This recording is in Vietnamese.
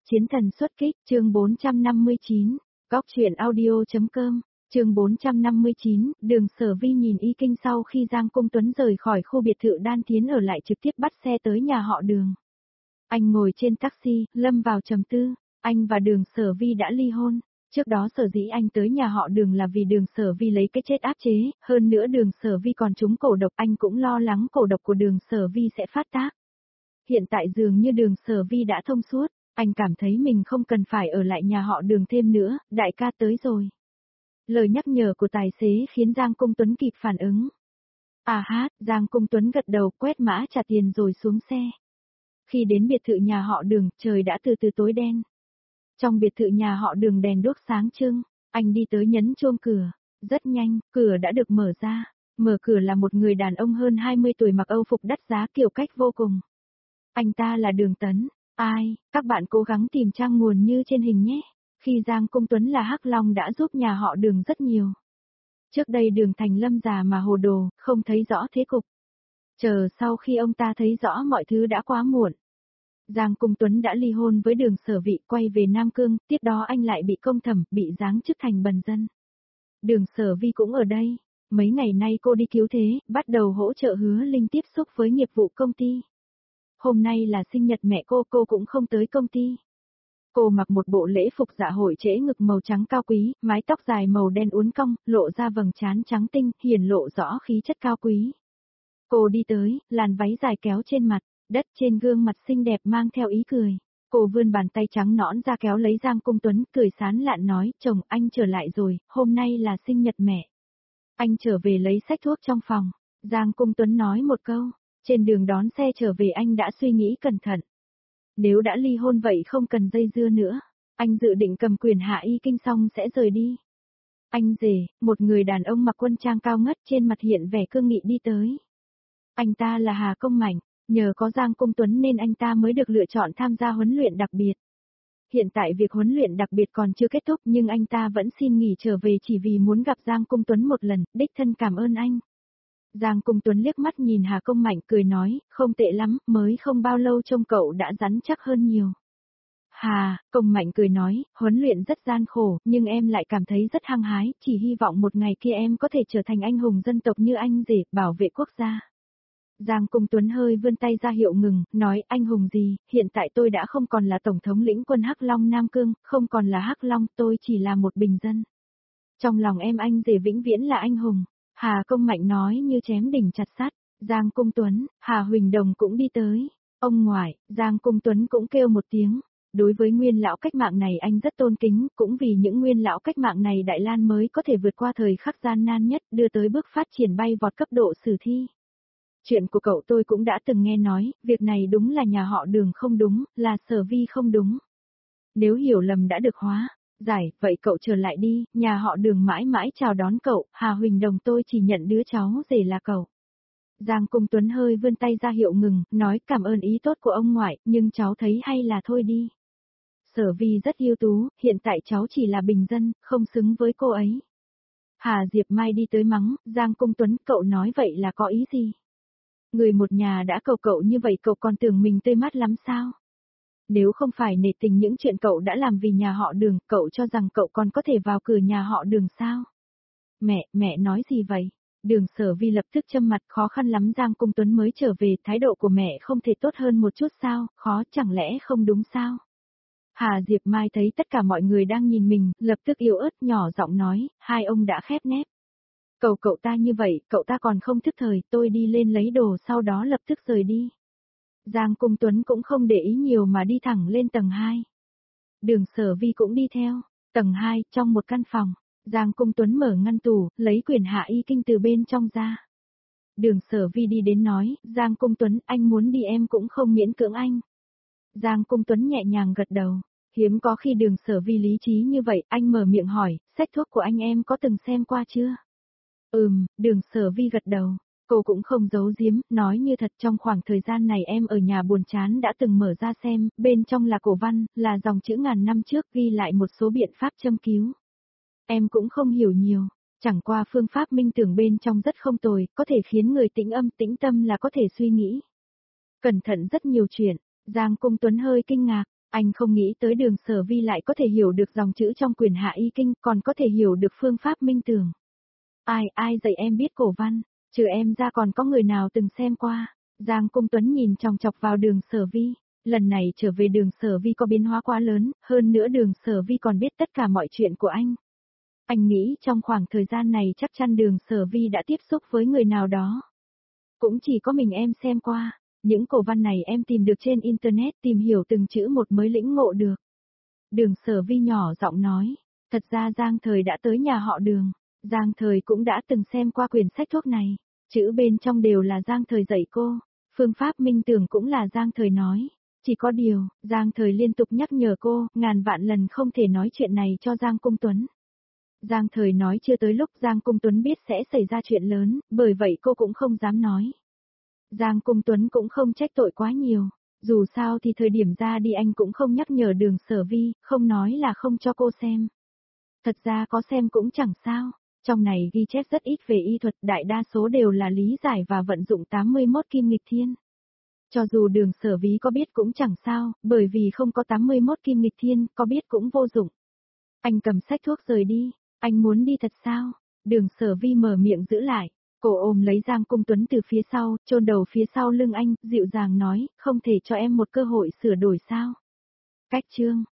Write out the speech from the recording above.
Chiến thần xuất kích, chương 459, góc truyện audio.com, chương 459, Đường Sở Vi nhìn Y Kinh sau khi Giang Cung Tuấn rời khỏi khu biệt thự Đan Thiến ở lại trực tiếp bắt xe tới nhà họ Đường. Anh ngồi trên taxi, lâm vào trầm tư, anh và Đường Sở Vi đã ly hôn. Trước đó sở dĩ anh tới nhà họ Đường là vì Đường Sở Vi lấy cái chết áp chế, hơn nữa Đường Sở Vi còn trúng cổ độc, anh cũng lo lắng cổ độc của Đường Sở Vi sẽ phát tác. Hiện tại dường như Đường Sở Vi đã thông suốt, anh cảm thấy mình không cần phải ở lại nhà họ Đường thêm nữa, đại ca tới rồi. Lời nhắc nhở của tài xế khiến Giang Cung Tuấn kịp phản ứng. À hát, Giang Cung Tuấn gật đầu quét mã trả tiền rồi xuống xe. Khi đến biệt thự nhà họ Đường, trời đã từ từ tối đen. Trong biệt thự nhà họ Đường đèn đuốc sáng trưng, anh đi tới nhấn chuông cửa. Rất nhanh, cửa đã được mở ra. Mở cửa là một người đàn ông hơn 20 tuổi mặc âu phục đắt giá kiểu cách vô cùng. Anh ta là Đường Tấn. Ai, các bạn cố gắng tìm trang nguồn như trên hình nhé. Khi Giang Cung Tuấn là Hắc Long đã giúp nhà họ Đường rất nhiều. Trước đây Đường Thành Lâm già mà hồ đồ, không thấy rõ thế cục. Chờ sau khi ông ta thấy rõ mọi thứ đã quá muộn. Giang Cung Tuấn đã ly hôn với Đường Sở Vi, quay về Nam Cương, tiếp đó anh lại bị công thẩm, bị giáng chức thành bần dân. Đường Sở Vi cũng ở đây. Mấy ngày nay cô đi cứu thế, bắt đầu hỗ trợ Hứa Linh tiếp xúc với nghiệp vụ công ty. Hôm nay là sinh nhật mẹ cô cũng không tới công ty. Cô mặc một bộ lễ phục dạ hội trễ ngực màu trắng cao quý, mái tóc dài màu đen uốn cong, lộ ra vầng trán trắng tinh, hiển lộ rõ khí chất cao quý. Cô đi tới, làn váy dài kéo trên mặt, đất trên gương mặt xinh đẹp mang theo ý cười. Cô vươn bàn tay trắng nõn ra kéo lấy Giang Cung Tuấn, cười sán lạn nói, chồng anh trở lại rồi, hôm nay là sinh nhật mẹ. Anh trở về lấy sách thuốc trong phòng. Giang Cung Tuấn nói một câu. Trên đường đón xe trở về anh đã suy nghĩ cẩn thận. Nếu đã ly hôn vậy không cần dây dưa nữa. Anh dự định cầm quyền hạ Y Kinh xong sẽ rời đi. Anh rể, một người đàn ông mặc quân trang cao ngất trên mặt hiện vẻ cương nghị đi tới. Anh ta là Hà Công Mạnh, nhờ có Giang Cung Tuấn nên anh ta mới được lựa chọn tham gia huấn luyện đặc biệt. Hiện tại việc huấn luyện đặc biệt còn chưa kết thúc nhưng anh ta vẫn xin nghỉ trở về chỉ vì muốn gặp Giang Cung Tuấn một lần, đích thân cảm ơn anh. Giang Cung Tuấn liếc mắt nhìn Hà Công Mạnh cười nói, không tệ lắm, mới không bao lâu trông cậu đã rắn chắc hơn nhiều. Hà, Công Mạnh cười nói, huấn luyện rất gian khổ, nhưng em lại cảm thấy rất hăng hái, chỉ hy vọng một ngày kia em có thể trở thành anh hùng dân tộc như anh rể, bảo vệ quốc gia. Giang Cung Tuấn hơi vươn tay ra hiệu ngừng, nói anh hùng gì, hiện tại tôi đã không còn là tổng thống lĩnh quân Hắc Long Nam Cương, không còn là Hắc Long, tôi chỉ là một bình dân. Trong lòng em anh rể vĩnh viễn là anh hùng. Hà Công Mạnh nói như chém đỉnh chặt sắt. Giang Cung Tuấn, Hà Huỳnh Đồng cũng đi tới. Ông ngoại, Giang Cung Tuấn cũng kêu một tiếng. Đối với nguyên lão cách mạng này anh rất tôn kính, cũng vì những nguyên lão cách mạng này Đại Lan mới có thể vượt qua thời khắc gian nan nhất, đưa tới bước phát triển bay vọt cấp độ sử thi. Chuyện của cậu tôi cũng đã từng nghe nói, việc này đúng là nhà họ Đường không đúng, là Sở Vi không đúng. Nếu hiểu lầm đã được hóa giải, vậy cậu trở lại đi, nhà họ Đường mãi mãi chào đón cậu, Hà Huỳnh Đồng tôi chỉ nhận đứa cháu rể là cậu. Giang Cung Tuấn hơi vươn tay ra hiệu ngừng, nói cảm ơn ý tốt của ông ngoại, nhưng cháu thấy hay là thôi đi. Sở Vi rất ưu tú, hiện tại cháu chỉ là bình dân, không xứng với cô ấy. Hà Diệp Mai đi tới mắng, Giang Cung Tuấn, cậu nói vậy là có ý gì? Người một nhà đã cầu cậu như vậy cậu còn tưởng mình tươi mát lắm sao? Nếu không phải nể tình những chuyện cậu đã làm vì nhà họ Đường, cậu cho rằng cậu còn có thể vào cửa nhà họ Đường sao? Mẹ nói gì vậy? Đường Sở Vi lập tức châm mặt, khó khăn lắm Giang Cung Tuấn mới trở về, thái độ của mẹ không thể tốt hơn một chút sao, khó chẳng lẽ không đúng sao? Hà Diệp Mai thấy tất cả mọi người đang nhìn mình, lập tức yếu ớt nhỏ giọng nói, hai ông đã khép nép. Cậu ta như vậy, cậu ta còn không thức thời, tôi đi lên lấy đồ sau đó lập tức rời đi. Giang Cung Tuấn cũng không để ý nhiều mà đi thẳng lên tầng 2. Đường Sở Vi cũng đi theo. Tầng 2, trong một căn phòng, Giang Cung Tuấn mở ngăn tủ, lấy quyển hạ y kinh từ bên trong ra. Đường Sở Vi đi đến nói, Giang Cung Tuấn, anh muốn đi em cũng không miễn cưỡng anh. Giang Cung Tuấn nhẹ nhàng gật đầu. Hiếm có khi Đường Sở Vi lý trí như vậy, anh mở miệng hỏi, sách thuốc của anh em có từng xem qua chưa? Đường Sở Vi gật đầu. Cô cũng không giấu giếm, nói như thật trong khoảng thời gian này em ở nhà buồn chán đã từng mở ra xem, bên trong là cổ văn, là dòng chữ ngàn năm trước ghi lại một số biện pháp châm cứu. Em cũng không hiểu nhiều, chẳng qua phương pháp minh tưởng bên trong rất không tồi, có thể khiến người tĩnh âm tĩnh tâm là có thể suy nghĩ. Cẩn thận rất nhiều chuyện, Giang Cung Tuấn hơi kinh ngạc, Anh không nghĩ tới Đường Sở Vi lại có thể hiểu được dòng chữ trong quyển Hạ Y Kinh, còn có thể hiểu được phương pháp minh tưởng. Ai dạy em biết cổ văn, trừ em ra còn có người nào từng xem qua. Giang Cung Tuấn nhìn chòng chọc vào Đường Sở Vi, lần này trở về Đường Sở Vi có biến hóa quá lớn, hơn nữa Đường Sở Vi còn biết tất cả mọi chuyện của anh. Anh nghĩ trong khoảng thời gian này chắc chắn Đường Sở Vi đã tiếp xúc với người nào đó. Cũng chỉ có mình em xem qua, những cổ văn này em tìm được trên Internet, tìm hiểu từng chữ một mới lĩnh ngộ được. Đường Sở Vi nhỏ giọng nói, thật ra Giang Thời đã tới nhà họ Đường, Giang Thời cũng đã từng xem qua quyển sách thuốc này, chữ bên trong đều là Giang Thời dạy cô, phương pháp minh tưởng cũng là Giang Thời nói. Chỉ có điều, Giang Thời liên tục nhắc nhở cô, ngàn vạn lần không thể nói chuyện này cho Giang Cung Tuấn. Giang Thời nói chưa tới lúc Giang Cung Tuấn biết sẽ xảy ra chuyện lớn, bởi vậy cô cũng không dám nói. Giang Cung Tuấn cũng không trách tội quá nhiều, dù sao thì thời điểm ra đi anh cũng không nhắc nhở Đường Sở Vi, không nói là không cho cô xem. Thật ra có xem cũng chẳng sao, trong này ghi chép rất ít về y thuật, đại đa số đều là lý giải và vận dụng 81 kim nghịch thiên. Cho dù Đường Sở Vi có biết cũng chẳng sao, bởi vì không có 81 kim nghịch thiên, có biết cũng vô dụng. Anh cầm sách thuốc rời đi, anh muốn đi thật sao? Đường Sở Vi mở miệng giữ lại, cô ôm lấy Giang Cung Tuấn từ phía sau, chôn đầu phía sau lưng anh, dịu dàng nói, không thể cho em một cơ hội sửa đổi sao? Cách chương